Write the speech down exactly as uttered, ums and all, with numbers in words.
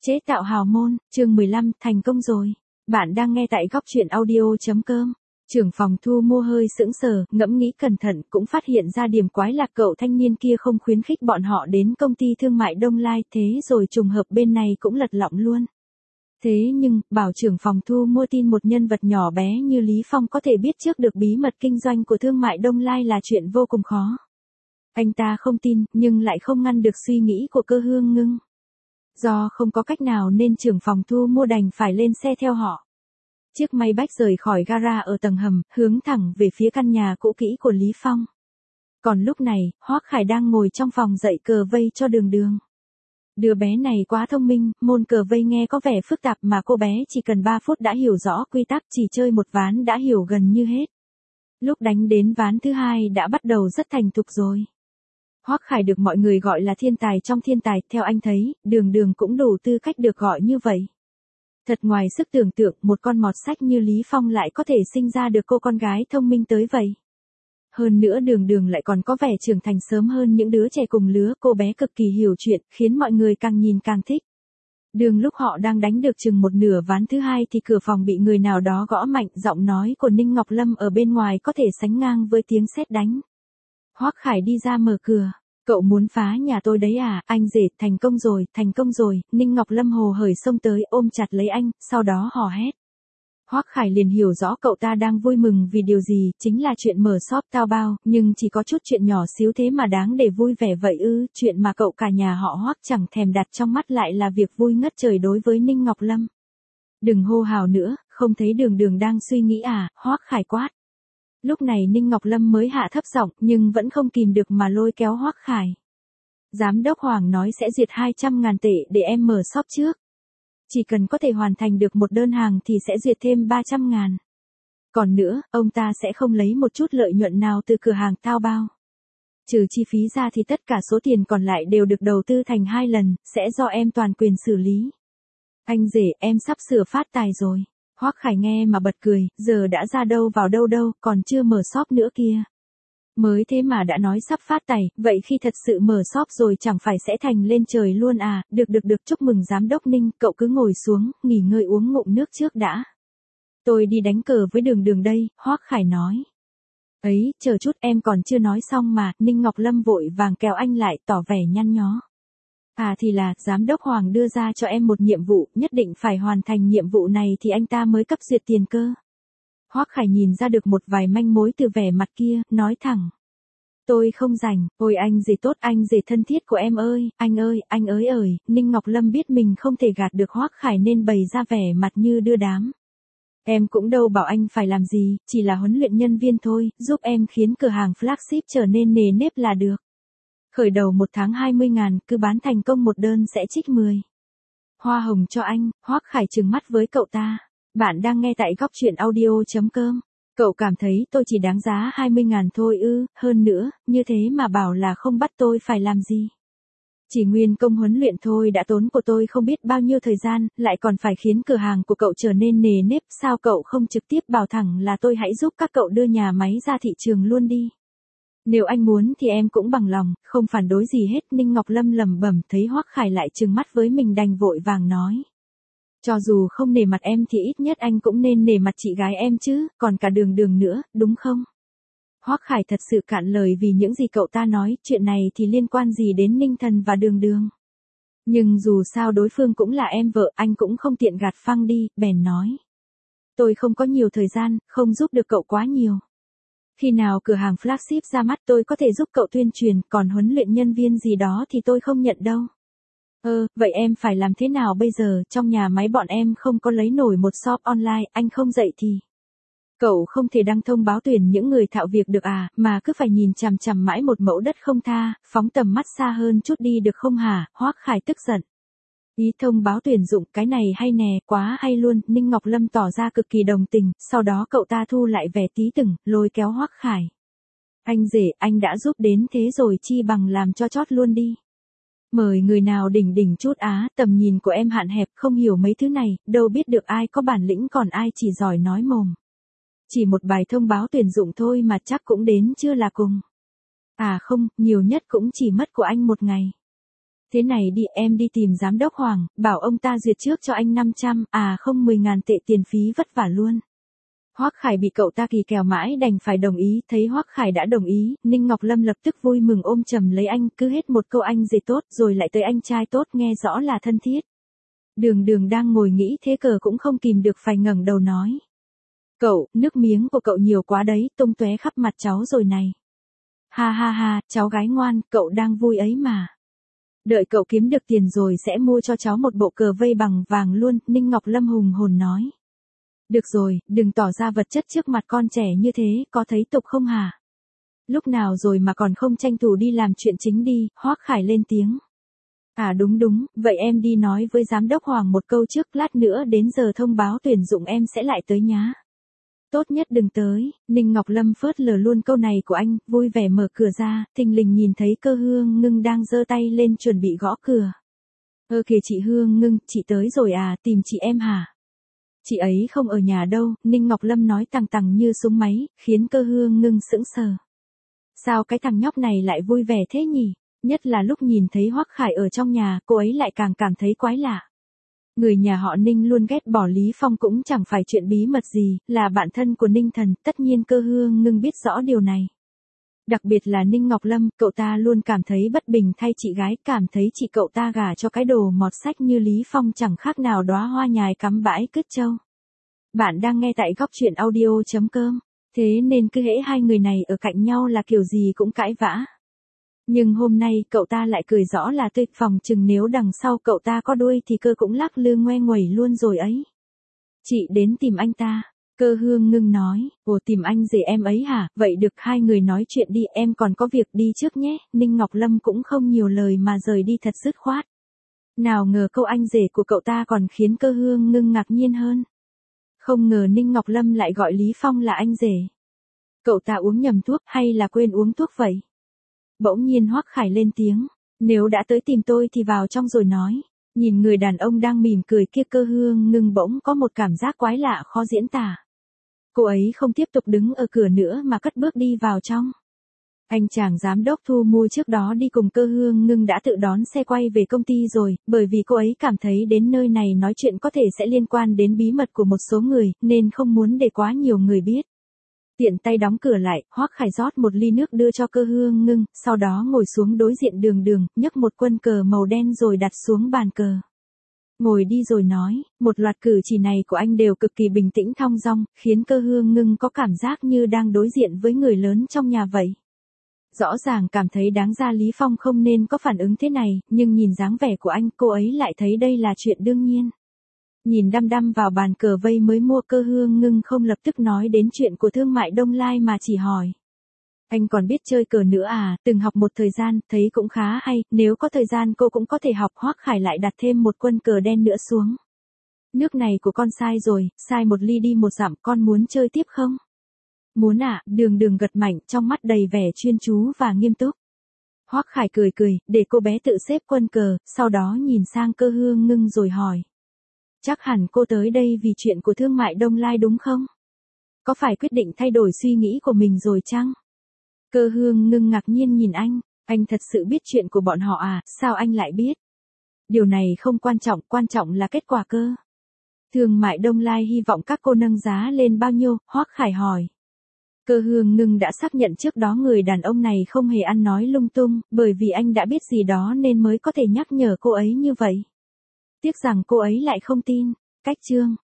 Chế tạo hào môn, chương mười lăm, thành công rồi. Bạn đang nghe tại góc truyện audio.com. Trưởng phòng thu mua hơi sững sờ, ngẫm nghĩ cẩn thận cũng phát hiện ra điểm quái là cậu thanh niên kia không khuyến khích bọn họ đến công ty thương mại Đông Lai, thế rồi trùng hợp bên này cũng lật lọng luôn. Thế nhưng, bảo trưởng phòng thu mua tin một nhân vật nhỏ bé như Lý Phong có thể biết trước được bí mật kinh doanh của thương mại Đông Lai là chuyện vô cùng khó. Anh ta không tin, nhưng lại không ngăn được suy nghĩ của Cơ Hương Ngưng. Do không có cách nào nên trưởng phòng thu mua đành phải lên xe theo họ. Chiếc máy bách rời khỏi gara ở tầng hầm, hướng thẳng về phía căn nhà cũ kỹ của Lý Phong. Còn lúc này, Hoắc Khải đang ngồi trong phòng dạy cờ vây cho Đường Đường. Đứa bé này quá thông minh, môn cờ vây nghe có vẻ phức tạp mà cô bé chỉ cần ba phút đã hiểu rõ quy tắc, chỉ chơi một ván đã hiểu gần như hết. Lúc đánh đến ván thứ hai đã bắt đầu rất thành thục rồi. Hoắc Khải được mọi người gọi là thiên tài trong thiên tài, theo anh thấy, Đường Đường cũng đủ tư cách được gọi như vậy. Thật ngoài sức tưởng tượng, một con mọt sách như Lý Phong lại có thể sinh ra được cô con gái thông minh tới vậy. Hơn nữa Đường Đường lại còn có vẻ trưởng thành sớm hơn những đứa trẻ cùng lứa, cô bé cực kỳ hiểu chuyện, khiến mọi người càng nhìn càng thích. Đường lúc họ đang đánh được chừng một nửa ván thứ hai thì cửa phòng bị người nào đó gõ mạnh, giọng nói của Ninh Ngọc Lâm ở bên ngoài có thể sánh ngang với tiếng sét đánh. Hoắc Khải đi ra mở cửa. Cậu muốn phá nhà tôi đấy à, anh rể, thành công rồi, thành công rồi. Ninh Ngọc Lâm hồ hởi xông tới ôm chặt lấy anh, sau đó hò hét. Hoắc Khải liền hiểu rõ cậu ta đang vui mừng vì điều gì, chính là chuyện mở shop tao bao, nhưng chỉ có chút chuyện nhỏ xíu thế mà đáng để vui vẻ vậy ư, chuyện mà cậu cả nhà họ Hoắc chẳng thèm đặt trong mắt lại là việc vui ngất trời đối với Ninh Ngọc Lâm. Đừng hô hào nữa, không thấy Đường Đường đang suy nghĩ à, Hoắc Khải quát. Lúc này Ninh Ngọc Lâm mới hạ thấp giọng, nhưng vẫn không kìm được mà lôi kéo Hoắc Khải. Giám đốc Hoàng nói sẽ duyệt hai trăm ngàn tệ để em mở shop trước. Chỉ cần có thể hoàn thành được một đơn hàng thì sẽ duyệt thêm ba trăm ngàn. Còn nữa, ông ta sẽ không lấy một chút lợi nhuận nào từ cửa hàng tao bao. Trừ chi phí ra thì tất cả số tiền còn lại đều được đầu tư thành hai lần, sẽ do em toàn quyền xử lý. Anh rể, em sắp sửa phát tài rồi. Hoắc Khải nghe mà bật cười, giờ đã ra đâu vào đâu đâu, còn chưa mở shop nữa kia. Mới thế mà đã nói sắp phát tài, vậy khi thật sự mở shop rồi chẳng phải sẽ thành lên trời luôn à, được được được, chúc mừng giám đốc Ninh, cậu cứ ngồi xuống, nghỉ ngơi uống ngụm nước trước đã. Tôi đi đánh cờ với Đường Đường đây, Hoắc Khải nói. Ấy, chờ chút, em còn chưa nói xong mà, Ninh Ngọc Lâm vội vàng kéo anh lại, tỏ vẻ nhăn nhó. À thì là, giám đốc Hoàng đưa ra cho em một nhiệm vụ, nhất định phải hoàn thành nhiệm vụ này thì anh ta mới cấp duyệt tiền cơ. Hoắc Khải nhìn ra được một vài manh mối từ vẻ mặt kia, nói thẳng. Tôi không rảnh, ôi anh rể tốt, anh rể thân thiết của em ơi, anh ơi, anh ơi ơi, Ninh Ngọc Lâm biết mình không thể gạt được Hoắc Khải nên bày ra vẻ mặt như đưa đám. Em cũng đâu bảo anh phải làm gì, chỉ là huấn luyện nhân viên thôi, giúp em khiến cửa hàng flagship trở nên nề nếp là được. Khởi đầu một tháng hai mươi ngàn, cứ bán thành công một đơn sẽ trích mười. Hoa hồng cho anh, Hoắc Khải trừng mắt với cậu ta. Bạn đang nghe tại góc truyện audio.com. Cậu cảm thấy tôi chỉ đáng giá hai mươi ngàn thôi ư, hơn nữa, như thế mà bảo là không bắt tôi phải làm gì. Chỉ nguyên công huấn luyện thôi đã tốn của tôi không biết bao nhiêu thời gian, lại còn phải khiến cửa hàng của cậu trở nên nề nếp, sao cậu không trực tiếp bảo thẳng là tôi hãy giúp các cậu đưa nhà máy ra thị trường luôn đi. Nếu anh muốn thì em cũng bằng lòng, không phản đối gì hết. Ninh Ngọc Lâm lẩm bẩm, thấy Hoắc Khải lại trừng mắt với mình đành vội vàng nói. Cho dù không nể mặt em thì ít nhất anh cũng nên nể mặt chị gái em chứ, còn cả Đường Đường nữa, đúng không? Hoắc Khải thật sự cạn lời vì những gì cậu ta nói, chuyện này thì liên quan gì đến Ninh Thần và Đường Đường. Nhưng dù sao đối phương cũng là em vợ, anh cũng không tiện gạt phăng đi, bèn nói. Tôi không có nhiều thời gian, không giúp được cậu quá nhiều. Khi nào cửa hàng flagship ra mắt tôi có thể giúp cậu tuyên truyền, còn huấn luyện nhân viên gì đó thì tôi không nhận đâu. Ơ, vậy em phải làm thế nào bây giờ, trong nhà máy bọn em không có lấy nổi một shop online, anh không dạy thì. Cậu không thể đăng thông báo tuyển những người thạo việc được à, mà cứ phải nhìn chằm chằm mãi một mẫu đất không tha, phóng tầm mắt xa hơn chút đi được không hả, Hoắc Khải tức giận. Ý thông báo tuyển dụng, cái này hay nè, quá hay luôn, Ninh Ngọc Lâm tỏ ra cực kỳ đồng tình, sau đó cậu ta thu lại vẻ tí từng, lôi kéo Hoắc Khải. Anh rể, anh đã giúp đến thế rồi chi bằng làm cho chót luôn đi. Mời người nào đỉnh đỉnh chút á, tầm nhìn của em hạn hẹp, không hiểu mấy thứ này, đâu biết được ai có bản lĩnh còn ai chỉ giỏi nói mồm. Chỉ một bài thông báo tuyển dụng thôi mà chắc cũng đến chưa là cùng. À không, nhiều nhất cũng chỉ mất của anh một ngày. Thế này đi, em đi tìm giám đốc Hoàng, bảo ông ta duyệt trước cho anh năm trăm, à không mười ngàn tệ tiền phí vất vả luôn. Hoắc Khải bị cậu ta kỳ kèo mãi đành phải đồng ý, thấy Hoắc Khải đã đồng ý, Ninh Ngọc Lâm lập tức vui mừng ôm chầm lấy anh, cứ hết một câu anh rể tốt rồi lại tới anh trai tốt, nghe rõ là thân thiết. Đường Đường đang ngồi nghĩ thế cờ cũng không kìm được phải ngẩng đầu nói. Cậu, nước miếng của cậu nhiều quá đấy, tung tóe khắp mặt cháu rồi này. Ha ha ha, cháu gái ngoan, cậu đang vui ấy mà. Đợi cậu kiếm được tiền rồi sẽ mua cho cháu một bộ cờ vây bằng vàng luôn, Ninh Ngọc Lâm hùng hồn nói. Được rồi, đừng tỏ ra vật chất trước mặt con trẻ như thế, có thấy tục không hả? Lúc nào rồi mà còn không tranh thủ đi làm chuyện chính đi, Hoắc Khải lên tiếng. À đúng đúng, vậy em đi nói với giám đốc Hoàng một câu trước, lát nữa đến giờ thông báo tuyển dụng em sẽ lại tới nhá. Tốt nhất đừng tới, Ninh Ngọc Lâm phớt lờ luôn câu này của anh, vui vẻ mở cửa ra, thình lình nhìn thấy Cơ Hương Ngưng đang giơ tay lên chuẩn bị gõ cửa. Ơ kìa chị Hương Ngưng, chị tới rồi à, tìm chị em hả? Chị ấy không ở nhà đâu, Ninh Ngọc Lâm nói tằng tằng như súng máy, khiến Cơ Hương Ngưng sững sờ. Sao cái thằng nhóc này lại vui vẻ thế nhỉ? Nhất là lúc nhìn thấy Hoắc Khải ở trong nhà, cô ấy lại càng cảm thấy quái lạ. Người nhà họ Ninh luôn ghét bỏ Lý Phong cũng chẳng phải chuyện bí mật gì, là bạn thân của Ninh Thần, tất nhiên Cơ Hương Ngưng biết rõ điều này. Đặc biệt là Ninh Ngọc Lâm, cậu ta luôn cảm thấy bất bình thay chị gái, cảm thấy chị cậu ta gả cho cái đồ mọt sách như Lý Phong chẳng khác nào đóa hoa nhài cắm bãi cứt trâu. Bạn đang nghe tại góc truyện audio chấm com, thế nên cứ hễ hai người này ở cạnh nhau là kiểu gì cũng cãi vã. Nhưng hôm nay cậu ta lại cười rõ là tươi, phòng chừng nếu đằng sau cậu ta có đuôi thì Cơ cũng lắc lư ngoe nguẩy luôn rồi ấy. Chị đến tìm anh ta. Cơ Hương Ngưng nói, ồ tìm anh rể em ấy hả, vậy được hai người nói chuyện đi, em còn có việc đi trước nhé, Ninh Ngọc Lâm cũng không nhiều lời mà rời đi thật dứt khoát. Nào ngờ câu anh rể của cậu ta còn khiến Cơ Hương Ngưng ngạc nhiên hơn. Không ngờ Ninh Ngọc Lâm lại gọi Lý Phong là anh rể. Cậu ta uống nhầm thuốc hay là quên uống thuốc vậy? Bỗng nhiên Hoắc Khải lên tiếng, nếu đã tới tìm tôi thì vào trong rồi nói. Nhìn người đàn ông đang mỉm cười kia, Cơ Hương Ngưng bỗng có một cảm giác quái lạ khó diễn tả. Cô ấy không tiếp tục đứng ở cửa nữa mà cất bước đi vào trong. Anh chàng giám đốc thu mua trước đó đi cùng Cơ Hương Ngưng đã tự đón xe quay về công ty rồi, bởi vì cô ấy cảm thấy đến nơi này nói chuyện có thể sẽ liên quan đến bí mật của một số người, nên không muốn để quá nhiều người biết. Tiện tay đóng cửa lại, Hoắc Khải rót một ly nước đưa cho Cơ Hương Ngưng, sau đó ngồi xuống đối diện Đường Đường, nhấc một quân cờ màu đen rồi đặt xuống bàn cờ. Ngồi đi rồi nói, một loạt cử chỉ này của anh đều cực kỳ bình tĩnh thong dong, khiến Cơ Hương Ngưng có cảm giác như đang đối diện với người lớn trong nhà vậy. Rõ ràng cảm thấy đáng ra Lý Phong không nên có phản ứng thế này, nhưng nhìn dáng vẻ của anh, cô ấy lại thấy đây là chuyện đương nhiên. Nhìn đăm đăm vào bàn cờ vây mới mua, Cơ Hương Ngưng không lập tức nói đến chuyện của thương mại Đông Lai mà chỉ hỏi. Anh còn biết chơi cờ nữa à, từng học một thời gian, thấy cũng khá hay, nếu có thời gian cô cũng có thể học. Hoắc Khải lại đặt thêm một quân cờ đen nữa xuống. Nước này của con sai rồi, sai một ly đi một dặm, con muốn chơi tiếp không? Muốn ạ, à, Đường Đường gật mạnh, trong mắt đầy vẻ chuyên chú và nghiêm túc. Hoắc Khải cười cười, để cô bé tự xếp quân cờ, sau đó nhìn sang Cơ Hương Ngưng rồi hỏi. Chắc hẳn cô tới đây vì chuyện của thương mại Đông Lai đúng không? Có phải quyết định thay đổi suy nghĩ của mình rồi chăng? Cơ Hương Ngưng ngạc nhiên nhìn anh, anh thật sự biết chuyện của bọn họ à, sao anh lại biết? Điều này không quan trọng, quan trọng là kết quả cơ. Thương mại Đông Lai hy vọng các cô nâng giá lên bao nhiêu, Hoắc Khải hỏi. Cơ Hương Ngưng đã xác nhận trước đó người đàn ông này không hề ăn nói lung tung, bởi vì anh đã biết gì đó nên mới có thể nhắc nhở cô ấy như vậy. Tiếc rằng cô ấy lại không tin. Cách chương